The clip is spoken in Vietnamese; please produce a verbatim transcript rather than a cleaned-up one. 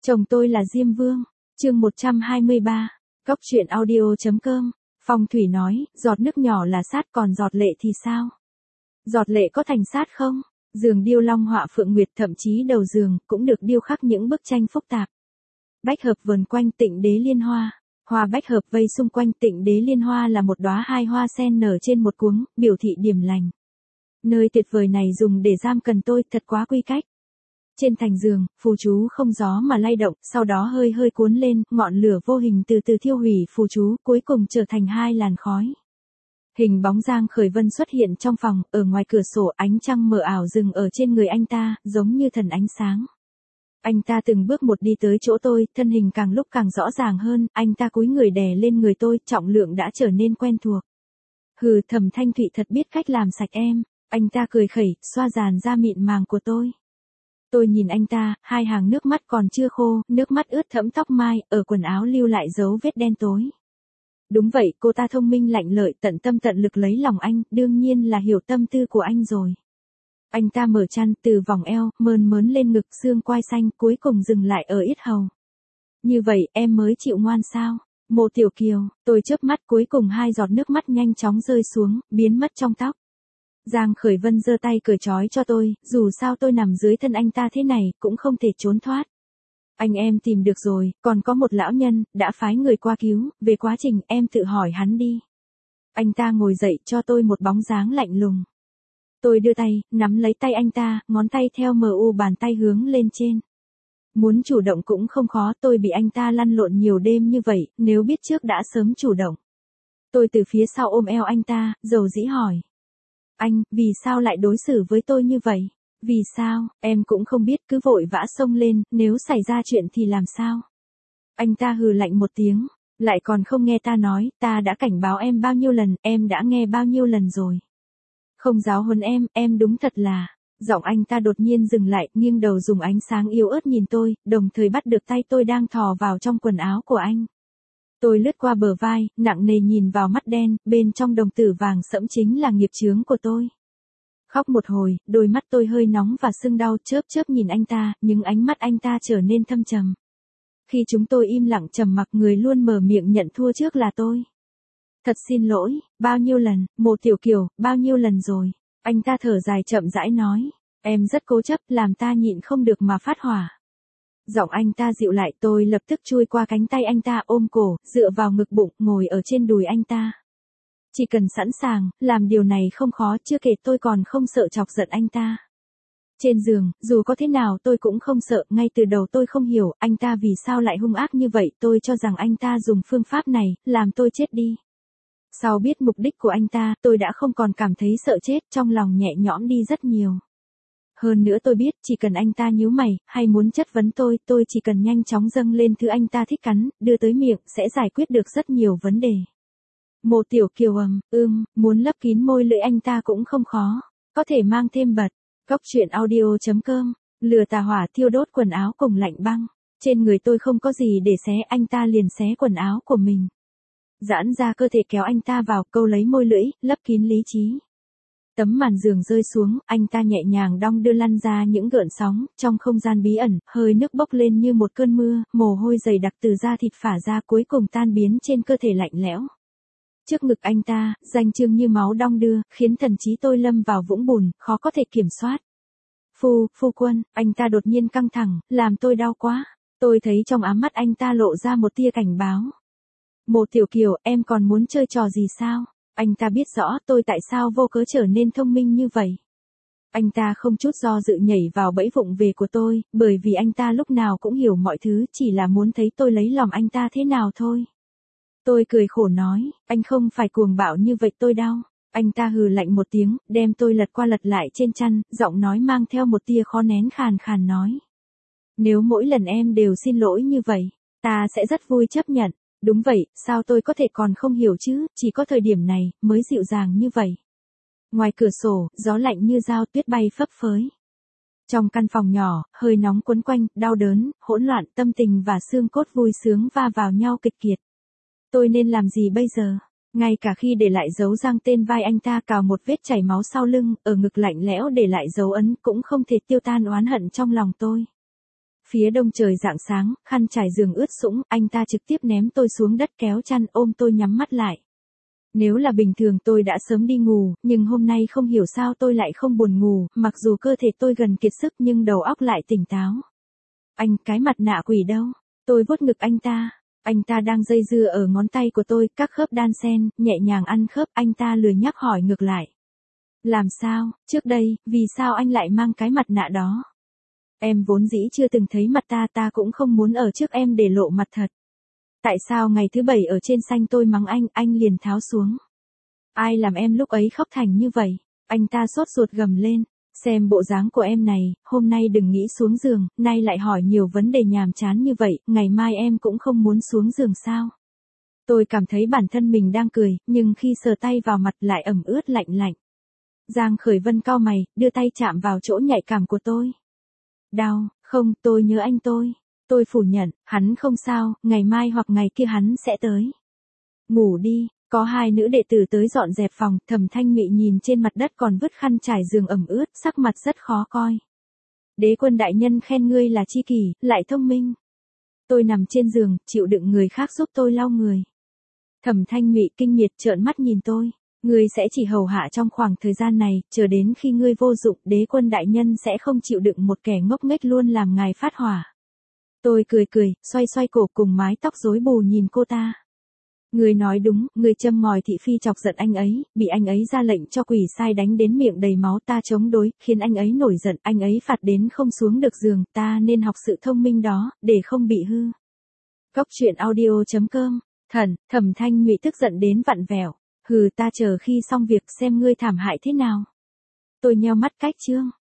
Chồng tôi là Diêm Vương. Chương một trăm hai mươi ba. Cóc truyện audio.com. Phong thủy nói, giọt nước nhỏ là sát còn giọt lệ thì sao? Giọt lệ có thành sát không? Giường điêu long họa phượng nguyệt, thậm chí đầu giường cũng được điêu khắc những bức tranh phức tạp. Bách hợp vần quanh Tịnh Đế Liên Hoa. Hoa bách hợp vây xung quanh Tịnh Đế Liên Hoa là một đóa hai hoa sen nở trên một cuống, biểu thị điểm lành. Nơi tuyệt vời này dùng để giam cầm tôi, thật quá quy cách. Trên thành giường, phù chú không gió mà lay động, sau đó hơi hơi cuốn lên, ngọn lửa vô hình từ từ thiêu hủy phù chú, cuối cùng trở thành hai làn khói. Hình bóng Giang Khởi Vân xuất hiện trong phòng, ở ngoài cửa sổ ánh trăng mờ ảo dừng ở trên người anh ta, giống như thần ánh sáng. Anh ta từng bước một đi tới chỗ tôi, thân hình càng lúc càng rõ ràng hơn, anh ta cúi người đè lên người tôi, trọng lượng đã trở nên quen thuộc. Hừ, Thẩm Thanh Thụy thật biết cách làm sạch em. Anh ta cười khẩy, xoa dàn da mịn màng của tôi. Tôi nhìn anh ta, hai hàng nước mắt còn chưa khô, nước mắt ướt thẫm tóc mai, ở quần áo lưu lại dấu vết đen tối. Đúng vậy, cô ta thông minh lạnh lợi, tận tâm tận lực lấy lòng anh, đương nhiên là hiểu tâm tư của anh rồi. Anh ta mở chăn, từ vòng eo, mơn mớn lên ngực, xương quai xanh, cuối cùng dừng lại ở yết hầu. Như vậy, em mới chịu ngoan sao? Mộ Tiểu Kiều, tôi chớp mắt, cuối cùng hai giọt nước mắt nhanh chóng rơi xuống, biến mất trong tóc. Giang Khởi Vân giơ tay cởi trói cho tôi, dù sao tôi nằm dưới thân anh ta thế này, cũng không thể trốn thoát. Anh em tìm được rồi, còn có một lão nhân, đã phái người qua cứu, về quá trình em tự hỏi hắn đi. Anh ta ngồi dậy cho tôi một bóng dáng lạnh lùng. Tôi đưa tay, nắm lấy tay anh ta, ngón tay theo mờ u bàn tay hướng lên trên. Muốn chủ động cũng không khó, tôi bị anh ta lăn lộn nhiều đêm như vậy, nếu biết trước đã sớm chủ động. Tôi từ phía sau ôm eo anh ta, dầu dĩ hỏi. Anh, vì sao lại đối xử với tôi như vậy? Vì sao, em cũng không biết, cứ vội vã xông lên, nếu xảy ra chuyện thì làm sao? Anh ta hừ lạnh một tiếng, lại còn không nghe ta nói, ta đã cảnh báo em bao nhiêu lần, em đã nghe bao nhiêu lần rồi. Không giáo huấn em, em đúng thật là... Giọng anh ta đột nhiên dừng lại, nghiêng đầu dùng ánh sáng yếu ớt nhìn tôi, đồng thời bắt được tay tôi đang thò vào trong quần áo của anh. Tôi lướt qua bờ vai, nặng nề nhìn vào mắt đen, bên trong đồng tử vàng sẫm chính là nghiệp chướng của tôi. Khóc một hồi, đôi mắt tôi hơi nóng và sưng đau, chớp chớp nhìn anh ta, nhưng ánh mắt anh ta trở nên thâm trầm. Khi chúng tôi im lặng trầm mặc, người luôn mở miệng nhận thua trước là tôi. Thật xin lỗi, bao nhiêu lần, Mộ Tiểu Kiều, bao nhiêu lần rồi. Anh ta thở dài chậm rãi nói, em rất cố chấp, làm ta nhịn không được mà phát hỏa. Giọng anh ta dịu lại, tôi lập tức chui qua cánh tay anh ta, ôm cổ, dựa vào ngực bụng, ngồi ở trên đùi anh ta. Chỉ cần sẵn sàng, làm điều này không khó, chưa kể tôi còn không sợ chọc giận anh ta. Trên giường, dù có thế nào tôi cũng không sợ, ngay từ đầu tôi không hiểu, anh ta vì sao lại hung ác như vậy, tôi cho rằng anh ta dùng phương pháp này, làm tôi chết đi. Sau biết mục đích của anh ta, tôi đã không còn cảm thấy sợ chết, trong lòng nhẹ nhõm đi rất nhiều. Hơn nữa tôi biết, chỉ cần anh ta nhíu mày, hay muốn chất vấn tôi, tôi chỉ cần nhanh chóng dâng lên thứ anh ta thích cắn, đưa tới miệng, sẽ giải quyết được rất nhiều vấn đề. Mộ Tiểu Kiều ầm, ưm, muốn lấp kín môi lưỡi anh ta cũng không khó, có thể mang thêm bật. Cóc truyện audio.com, lửa tà hỏa thiêu đốt quần áo cùng lạnh băng. Trên người tôi không có gì để xé, anh ta liền xé quần áo của mình. Giãn ra cơ thể kéo anh ta vào, câu lấy môi lưỡi, lấp kín lý trí. Tấm màn giường rơi xuống, anh ta nhẹ nhàng đong đưa lăn ra những gợn sóng, trong không gian bí ẩn, hơi nước bốc lên như một cơn mưa, mồ hôi dày đặc từ da thịt phả ra, cuối cùng tan biến trên cơ thể lạnh lẽo. Trước ngực anh ta, danh chương như máu đong đưa, khiến thần trí tôi lâm vào vũng bùn, khó có thể kiểm soát. Phu, phu quân, anh ta đột nhiên căng thẳng, làm tôi đau quá. Tôi thấy trong ám mắt anh ta lộ ra một tia cảnh báo. Mộ Tiểu Kiều, em còn muốn chơi trò gì sao? Anh ta biết rõ tôi tại sao vô cớ trở nên thông minh như vậy. Anh ta không chút do dự nhảy vào bẫy vụng về của tôi, bởi vì anh ta lúc nào cũng hiểu mọi thứ, chỉ là muốn thấy tôi lấy lòng anh ta thế nào thôi. Tôi cười khổ nói, anh không phải cuồng bạo như vậy tôi đau. Anh ta hừ lạnh một tiếng, đem tôi lật qua lật lại trên chăn, giọng nói mang theo một tia khó nén, khàn khàn nói. Nếu mỗi lần em đều xin lỗi như vậy, ta sẽ rất vui chấp nhận. Đúng vậy, sao tôi có thể còn không hiểu chứ, chỉ có thời điểm này, mới dịu dàng như vậy. Ngoài cửa sổ, gió lạnh như dao, tuyết bay phấp phới. Trong căn phòng nhỏ, hơi nóng quấn quanh, đau đớn, hỗn loạn, tâm tình và xương cốt vui sướng va vào nhau kịch kiệt. Tôi nên làm gì bây giờ? Ngay cả khi để lại dấu răng tên vai anh ta cào một vết chảy máu sau lưng, ở ngực lạnh lẽo để lại dấu ấn cũng không thể tiêu tan oán hận trong lòng tôi. Phía đông trời rạng sáng, khăn trải giường ướt sũng, anh ta trực tiếp ném tôi xuống đất kéo chăn ôm tôi nhắm mắt lại. Nếu là bình thường tôi đã sớm đi ngủ, nhưng hôm nay không hiểu sao tôi lại không buồn ngủ, mặc dù cơ thể tôi gần kiệt sức nhưng đầu óc lại tỉnh táo. Anh, cái mặt nạ quỷ đâu? Tôi vuốt ngực anh ta. Anh ta đang dây dưa ở ngón tay của tôi, các khớp đan xen, nhẹ nhàng ăn khớp, anh ta lười nhắc hỏi ngược lại. Làm sao, trước đây, vì sao anh lại mang cái mặt nạ đó? Em vốn dĩ chưa từng thấy mặt ta, ta cũng không muốn ở trước em để lộ mặt thật. Tại sao ngày thứ bảy ở trên xanh tôi mắng anh, anh liền tháo xuống? Ai làm em lúc ấy khóc thành như vậy? Anh ta sốt ruột gầm lên. Xem bộ dáng của em này, hôm nay đừng nghĩ xuống giường, nay lại hỏi nhiều vấn đề nhàm chán như vậy, ngày mai em cũng không muốn xuống giường sao? Tôi cảm thấy bản thân mình đang cười, nhưng khi sờ tay vào mặt lại ẩm ướt lạnh lạnh. Giang Khởi Vân cau mày, đưa tay chạm vào chỗ nhạy cảm của tôi. Đau, không, tôi nhớ anh tôi. Tôi phủ nhận, hắn không sao, ngày mai hoặc ngày kia hắn sẽ tới. Ngủ đi. Có hai nữ đệ tử tới dọn dẹp phòng, Thẩm Thanh Mị nhìn trên mặt đất còn vứt khăn trải giường ẩm ướt, sắc mặt rất khó coi. Đế Quân đại nhân khen ngươi là chi kỷ, lại thông minh. Tôi nằm trên giường, chịu đựng người khác giúp tôi lau người. Thẩm Thanh Mị kinh miệt trợn mắt nhìn tôi. Ngươi sẽ chỉ hầu hạ trong khoảng thời gian này, chờ đến khi ngươi vô dụng, Đế Quân đại nhân sẽ không chịu đựng một kẻ ngốc nghếch luôn làm ngài phát hỏa. Tôi cười cười, xoay xoay cổ cùng mái tóc rối bù nhìn cô ta. Người nói đúng, người châm ngòi thị phi chọc giận anh ấy, bị anh ấy ra lệnh cho quỷ sai đánh đến miệng đầy máu, ta chống đối, khiến anh ấy nổi giận, anh ấy phạt đến không xuống được giường, ta nên học sự thông minh đó, để không bị hư. Cốc truyện audio chấm com, thần, Thẩm Thanh Mị tức giận đến vặn vẹo, hừ, ta chờ khi xong việc xem ngươi thảm hại thế nào. Tôi nheo mắt cách chương.